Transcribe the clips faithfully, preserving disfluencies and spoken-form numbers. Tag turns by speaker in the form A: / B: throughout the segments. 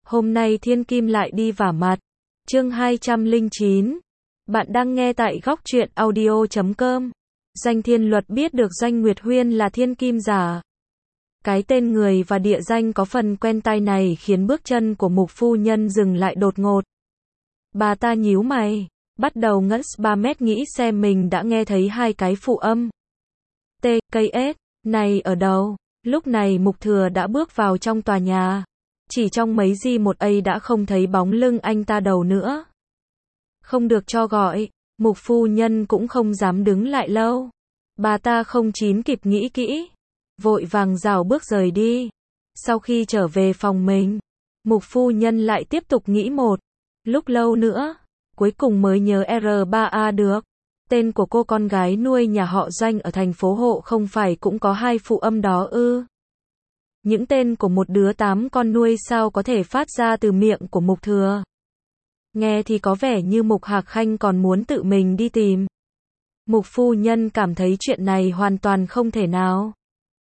A: Hôm nay thiên kim lại đi vả mặt. Chương hai trăm lẻ chín. Bạn đang nghe tại góc truyện audio chấm com. Doanh Thiên Luật biết được Doanh Nguyệt Huyên là thiên kim giả. Cái tên người và địa danh có phần quen tai này khiến bước chân của Mục phu nhân dừng lại đột ngột. Bà ta nhíu mày, bắt đầu ngẫm ba mét nghĩ xem mình đã nghe thấy hai cái phụ âm. T, cây S, này ở đâu? Lúc này Mục Thừa đã bước vào trong tòa nhà. Chỉ trong mấy giây một ấy đã không thấy bóng lưng anh ta đâu nữa. Không được cho gọi, Mục phu nhân cũng không dám đứng lại lâu. Bà ta không chín kịp nghĩ kỹ, vội vàng rảo bước rời đi. Sau khi trở về phòng mình, Mục phu nhân lại tiếp tục nghĩ một lúc lâu nữa, cuối cùng mới nhớ R ba A được. Tên của cô con gái nuôi nhà họ Doanh ở thành phố Hộ không phải cũng có hai phụ âm đó ư? Những tên của một đứa tám con nuôi sao có thể phát ra từ miệng của Mục Thừa? Nghe thì có vẻ như Mục Hạc Khanh còn muốn tự mình đi tìm. Mục phu nhân cảm thấy chuyện này hoàn toàn không thể nào.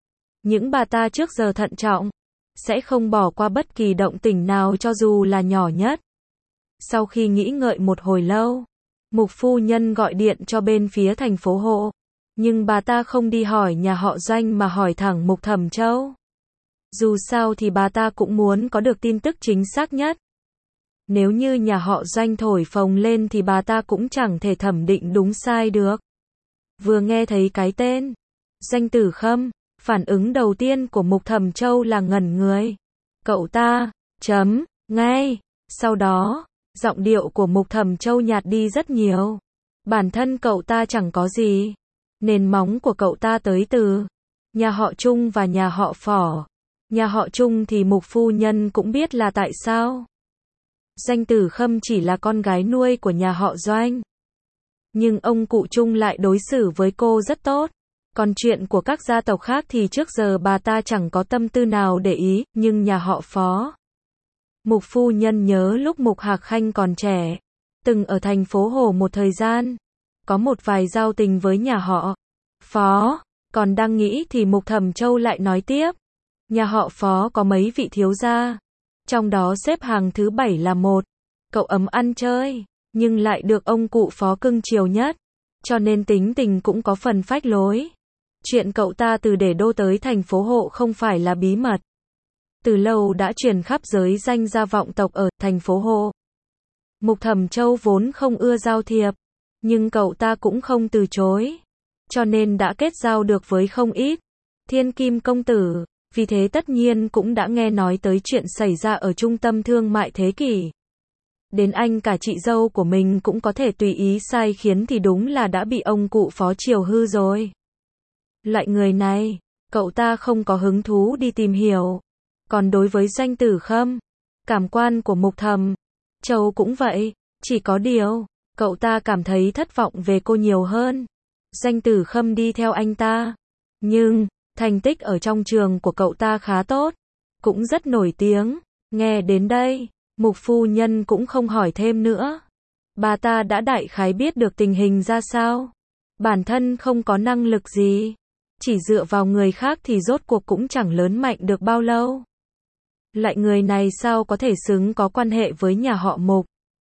A: Những bà ta trước giờ thận trọng, sẽ không bỏ qua bất kỳ động tĩnh nào cho dù là nhỏ nhất. Sau khi nghĩ ngợi một hồi lâu, Mục phu nhân gọi điện cho bên phía thành phố Hộ. Nhưng bà ta không đi hỏi nhà họ Doanh mà hỏi thẳng Mục Thẩm Châu. Dù sao thì bà ta cũng muốn có được tin tức chính xác nhất. Nếu như nhà họ Doanh thổi phồng lên thì bà ta cũng chẳng thể thẩm định đúng sai được. Vừa nghe thấy cái tên Doanh Tử Khâm, phản ứng đầu tiên của Mục Thẩm Châu là ngẩn người. Cậu ta, chấm, ngay. Sau đó, giọng điệu của Mục Thẩm Châu nhạt đi rất nhiều. Bản thân cậu ta chẳng có gì. Nền móng của cậu ta tới từ nhà họ Trung và nhà họ Phỏ. Nhà họ Trung thì Mục phu nhân cũng biết là tại sao. Doanh Tử Khâm chỉ là con gái nuôi của nhà họ Doanh. Nhưng ông cụ Trung lại đối xử với cô rất tốt. Còn chuyện của các gia tộc khác thì trước giờ bà ta chẳng có tâm tư nào để ý, nhưng nhà họ Phó. Mục phu nhân nhớ lúc Mục Hạc Khanh còn trẻ, từng ở thành phố Hồ một thời gian, có một vài giao tình với nhà họ Phó. Còn đang nghĩ thì Mục Thẩm Châu lại nói tiếp. Nhà họ Phó có mấy vị thiếu gia, trong đó xếp hàng thứ bảy là một cậu ấm ăn chơi, nhưng lại được ông cụ Phó cưng chiều nhất, cho nên tính tình cũng có phần phách lối. Chuyện cậu ta từ Để Đô tới thành phố Hộ không phải là bí mật. Từ lâu đã truyền khắp giới danh gia vọng tộc ở thành phố Hộ. Mục Thẩm Châu vốn không ưa giao thiệp, nhưng cậu ta cũng không từ chối, cho nên đã kết giao được với không ít thiên kim công tử. Vì thế tất nhiên cũng đã nghe nói tới chuyện xảy ra ở trung tâm thương mại thế kỷ. Đến anh cả chị dâu của mình cũng có thể tùy ý sai khiến thì đúng là đã bị ông cụ Phó chiều hư rồi. Loại người này, cậu ta không có hứng thú đi tìm hiểu. Còn đối với Doanh Tử Khâm, cảm quan của Mục Thẩm Châu cũng vậy. Chỉ có điều, cậu ta cảm thấy thất vọng về cô nhiều hơn. Doanh Tử Khâm đi theo anh ta. Nhưng thành tích ở trong trường của cậu ta khá tốt, cũng rất nổi tiếng. Nghe đến đây, Mục phu nhân cũng không hỏi thêm nữa. Bà ta đã đại khái biết được tình hình ra sao. Bản thân không có năng lực gì, chỉ dựa vào người khác thì rốt cuộc cũng chẳng lớn mạnh được bao lâu. Loại người này sao có thể xứng có quan hệ với nhà họ Mục.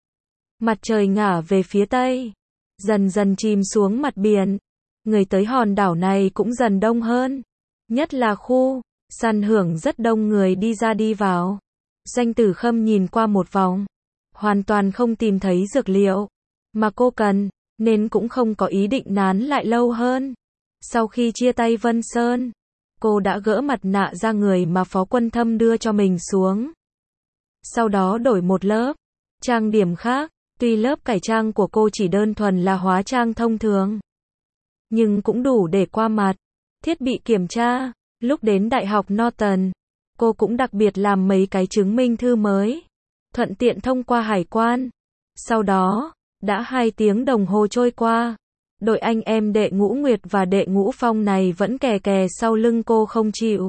A: Mặt trời ngả về phía tây, dần dần chìm xuống mặt biển. Người tới hòn đảo này cũng dần đông hơn. Nhất là khu săn hưởng rất đông người đi ra đi vào. Doanh Tử Khâm nhìn qua một vòng, hoàn toàn không tìm thấy dược liệu mà cô cần, nên cũng không có ý định nán lại lâu hơn. Sau khi chia tay Vân Sơn, cô đã gỡ mặt nạ ra người mà Phó Quân Thâm đưa cho mình xuống. Sau đó đổi một lớp trang điểm khác. Tuy lớp cải trang của cô chỉ đơn thuần là hóa trang thông thường, nhưng cũng đủ để qua mặt thiết bị kiểm tra. Lúc đến Đại học Norton, cô cũng đặc biệt làm mấy cái chứng minh thư mới, thuận tiện thông qua hải quan. Sau đó, đã hai tiếng đồng hồ trôi qua, đội anh em Đệ Ngũ Nguyệt và Đệ Ngũ Phong này vẫn kè kè sau lưng cô không chịu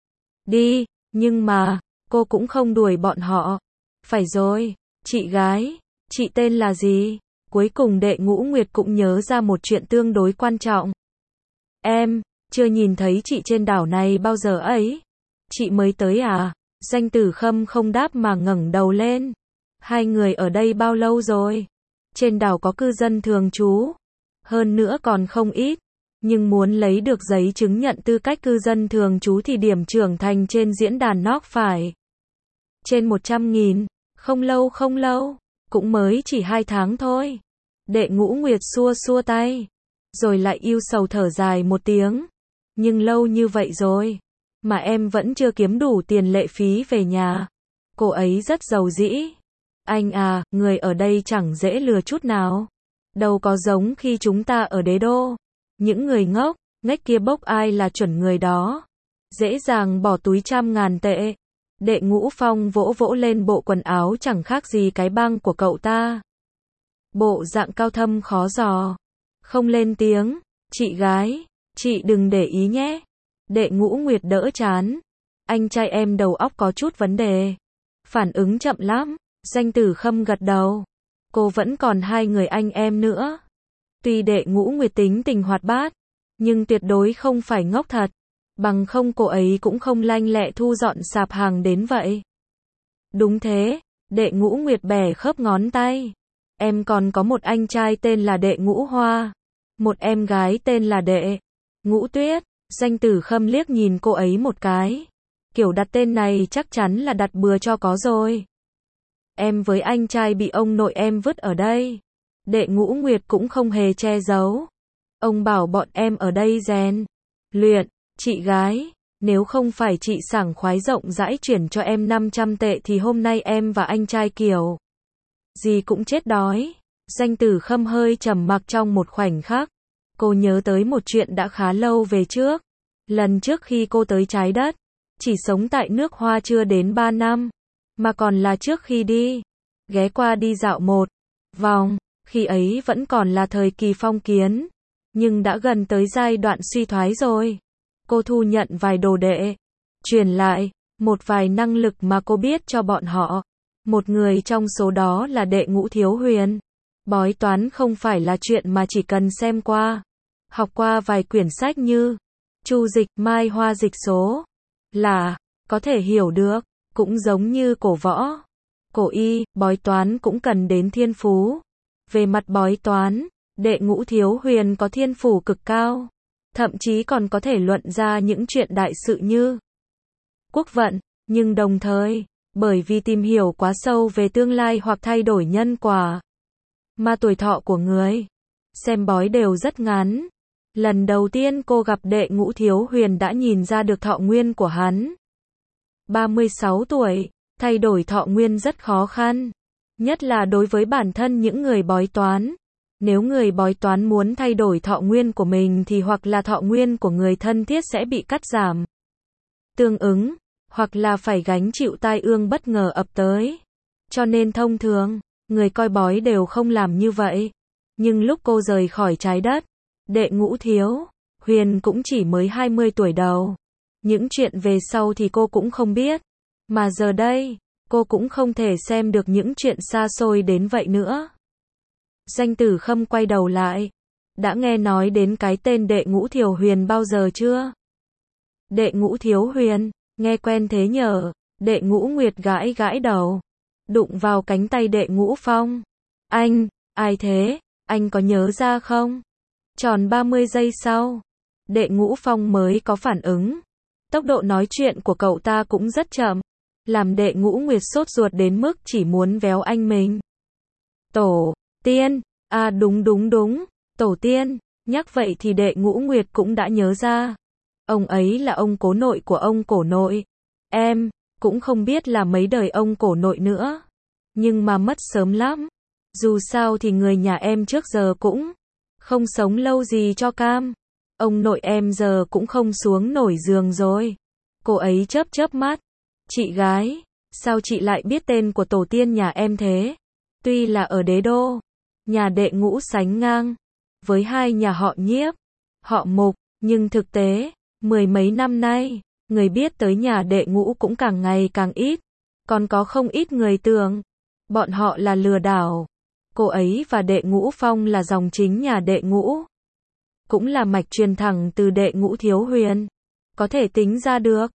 A: đi, nhưng mà, cô cũng không đuổi bọn họ. Phải rồi, chị gái, chị tên là gì? Cuối cùng Đệ Ngũ Nguyệt cũng nhớ ra một chuyện tương đối quan trọng. Em chưa nhìn thấy chị trên đảo này bao giờ ấy. Chị mới tới à? Danh Tử Khâm không đáp mà ngẩng đầu lên. Hai người ở đây bao lâu rồi? Trên đảo có cư dân thường trú. Hơn nữa còn không ít. Nhưng muốn lấy được giấy chứng nhận tư cách cư dân thường trú thì điểm trưởng thành trên diễn đàn Knock phải trên một trăm nghìn. Không lâu không lâu. Cũng mới chỉ hai tháng thôi. Đệ Ngũ Nguyệt xua xua tay. Rồi lại ưu sầu thở dài một tiếng. Nhưng lâu như vậy rồi. Mà em vẫn chưa kiếm đủ tiền lệ phí về nhà. Cô ấy rất giàu dĩ. Anh à, người ở đây chẳng dễ lừa chút nào. Đâu có giống khi chúng ta ở đế đô. Những người ngốc, ngách kia bốc ai là chuẩn người đó. Dễ dàng bỏ túi trăm ngàn tệ. Đệ Ngũ Phong vỗ vỗ lên bộ quần áo chẳng khác gì cái băng của cậu ta. Bộ dạng cao thâm khó dò. Không lên tiếng. Chị gái, chị đừng để ý nhé. Đệ Ngũ Nguyệt đỡ chán. Anh trai em đầu óc có chút vấn đề. Phản ứng chậm lắm. Danh Tử Khâm gật đầu. Cô vẫn còn hai người anh em nữa. Tuy Đệ Ngũ Nguyệt tính tình hoạt bát, nhưng tuyệt đối không phải ngốc thật. Bằng không cô ấy cũng không lanh lẹ thu dọn sạp hàng đến vậy. Đúng thế, Đệ Ngũ Nguyệt bẻ khớp ngón tay. Em còn có một anh trai tên là Đệ Ngũ Hoa. Một em gái tên là Đệ Ngũ Tuyết. Danh Tử Khâm liếc nhìn cô ấy một cái. Kiểu đặt tên này chắc chắn là đặt bừa cho có rồi. Em với anh trai bị ông nội em vứt ở đây. Đệ Ngũ Nguyệt cũng không hề che giấu. Ông bảo bọn em ở đây rèn luyện. Chị gái, nếu không phải chị sảng khoái rộng rãi chuyển cho em năm trăm tệ thì hôm nay em và anh trai kiểu gì cũng chết đói. Danh Tử Khâm hơi trầm mặc trong một khoảnh khắc. Cô nhớ tới một chuyện đã khá lâu về trước. Lần trước khi cô tới trái đất, chỉ sống tại nước Hoa chưa đến ba năm, mà còn là trước khi đi ghé qua đi dạo một vòng. Khi ấy vẫn còn là thời kỳ phong kiến, nhưng đã gần tới giai đoạn suy thoái rồi. Cô thu nhận vài đồ đệ, truyền lại một vài năng lực mà cô biết cho bọn họ. Một người trong số đó là Đệ Ngũ Thiếu Huyền. Bói toán không phải là chuyện mà chỉ cần xem qua, học qua vài quyển sách như Chu dịch, Mai Hoa dịch số là có thể hiểu được. Cũng giống như cổ võ, cổ y, bói toán cũng cần đến thiên phú. Về mặt bói toán, Đệ Ngũ Thiếu Huyền có thiên phú cực cao. Thậm chí còn có thể luận ra những chuyện đại sự như quốc vận. Nhưng đồng thời, bởi vì tìm hiểu quá sâu về tương lai hoặc thay đổi nhân quả, mà tuổi thọ của người xem bói đều rất ngắn. Lần đầu tiên cô gặp Đệ Ngũ Thiếu Huyền đã nhìn ra được thọ nguyên của hắn. ba mươi sáu tuổi, thay đổi thọ nguyên rất khó khăn. Nhất là đối với bản thân những người bói toán. Nếu người bói toán muốn thay đổi thọ nguyên của mình thì hoặc là thọ nguyên của người thân thiết sẽ bị cắt giảm tương ứng, hoặc là phải gánh chịu tai ương bất ngờ ập tới. Cho nên thông thường, người coi bói đều không làm như vậy. Nhưng lúc cô rời khỏi trái đất, Đệ Ngũ Thiếu Huyền cũng chỉ mới hai mươi tuổi đầu. Những chuyện về sau thì cô cũng không biết. Mà giờ đây, cô cũng không thể xem được những chuyện xa xôi đến vậy nữa. Danh Tử Khâm quay đầu lại. Đã nghe nói đến cái tên Đệ Ngũ Thiếu Huyền bao giờ chưa? Đệ Ngũ Thiếu Huyền, nghe quen thế nhở? Đệ Ngũ Nguyệt gãi gãi đầu, đụng vào cánh tay Đệ Ngũ Phong. Anh, ai thế? Anh có nhớ ra không? Tròn ba mươi giây sau, Đệ Ngũ Phong mới có phản ứng. Tốc độ nói chuyện của cậu ta cũng rất chậm, làm Đệ Ngũ Nguyệt sốt ruột đến mức chỉ muốn véo anh mình. Tổ tiên, à đúng đúng đúng, tổ tiên. Nhắc vậy thì Đệ Ngũ Nguyệt cũng đã nhớ ra. Ông ấy là ông cố nội của ông cổ nội. Em cũng không biết là mấy đời ông cổ nội nữa, nhưng mà mất sớm lắm. Dù sao thì người nhà em trước giờ cũng không sống lâu gì cho cam. Ông nội em giờ cũng không xuống nổi giường rồi. Cô ấy chớp chớp mắt. Chị gái, sao chị lại biết tên của tổ tiên nhà em thế? Tuy là ở đế đô, nhà Đệ Ngũ sánh ngang với hai nhà họ Nhiếp, họ Mục, nhưng thực tế, mười mấy năm nay, người biết tới nhà Đệ Ngũ cũng càng ngày càng ít. Còn có không ít người tưởng bọn họ là lừa đảo. Cô ấy và Đệ Ngũ Phong là dòng chính nhà Đệ Ngũ, cũng là mạch truyền thẳng từ Đệ Ngũ Thiếu Huyền. Có thể tính ra được,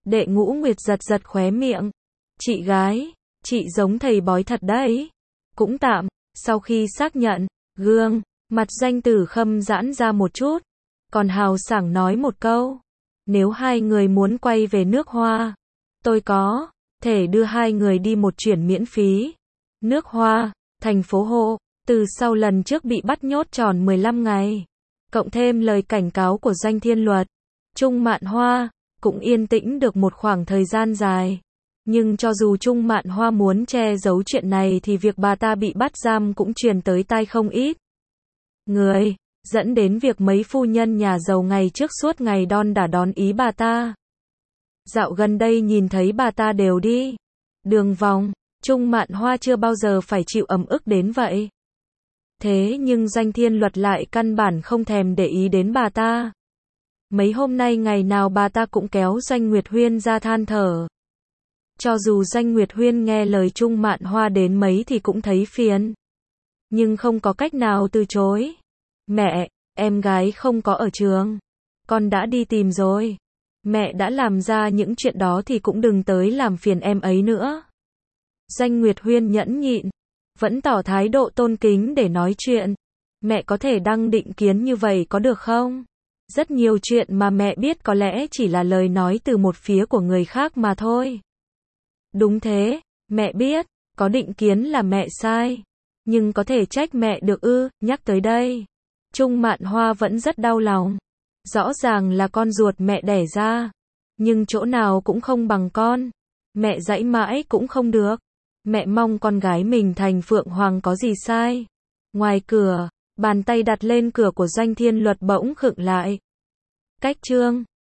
A: Đệ Ngũ Nguyệt giật giật khóe miệng. Chị gái, chị giống thầy bói thật đấy. Cũng tạm, sau khi xác nhận, gương, mặt Doanh Tử Khâm giãn ra một chút, còn hào sảng nói một câu. Nếu hai người muốn quay về nước Hoa, tôi có thể đưa hai người đi một chuyến miễn phí. Nước Hoa, thành phố Hồ, từ sau lần trước bị bắt nhốt tròn mười lăm ngày, cộng thêm lời cảnh cáo của Doanh Thiên Luật, Trung Mạn Hoa cũng yên tĩnh được một khoảng thời gian dài. Nhưng cho dù Trung Mạn Hoa muốn che giấu chuyện này thì việc bà ta bị bắt giam cũng truyền tới tai không ít người, dẫn đến việc mấy phu nhân nhà giàu ngày trước suốt ngày đon đả đón ý bà ta. Dạo gần đây nhìn thấy bà ta đều đi đường vòng, Trung Mạn Hoa chưa bao giờ phải chịu ấm ức đến vậy. Thế nhưng Doanh Thiên Luật lại căn bản không thèm để ý đến bà ta. Mấy hôm nay ngày nào bà ta cũng kéo Doanh Nguyệt Huyên ra than thở. Cho dù Doanh Nguyệt Huyên nghe lời Trung Mạn Hoa đến mấy thì cũng thấy phiền, nhưng không có cách nào từ chối. Mẹ, em gái không có ở trường, con đã đi tìm rồi. Mẹ đã làm ra những chuyện đó thì cũng đừng tới làm phiền em ấy nữa. Doanh Nguyệt Huyên nhẫn nhịn, vẫn tỏ thái độ tôn kính để nói chuyện. Mẹ có thể đăng định kiến như vậy có được không? Rất nhiều chuyện mà mẹ biết có lẽ chỉ là lời nói từ một phía của người khác mà thôi. Đúng thế, mẹ biết, có định kiến là mẹ sai. Nhưng có thể trách mẹ được ư? Nhắc tới đây, Trung Mạn Hoa vẫn rất đau lòng. Rõ ràng là con ruột mẹ đẻ ra, nhưng chỗ nào cũng không bằng con. Mẹ dãy mãi cũng không được. Mẹ mong con gái mình thành Phượng Hoàng có gì sai. Ngoài cửa, bàn tay đặt lên cửa của Doanh Thiên Luật bỗng khựng lại. Cách chương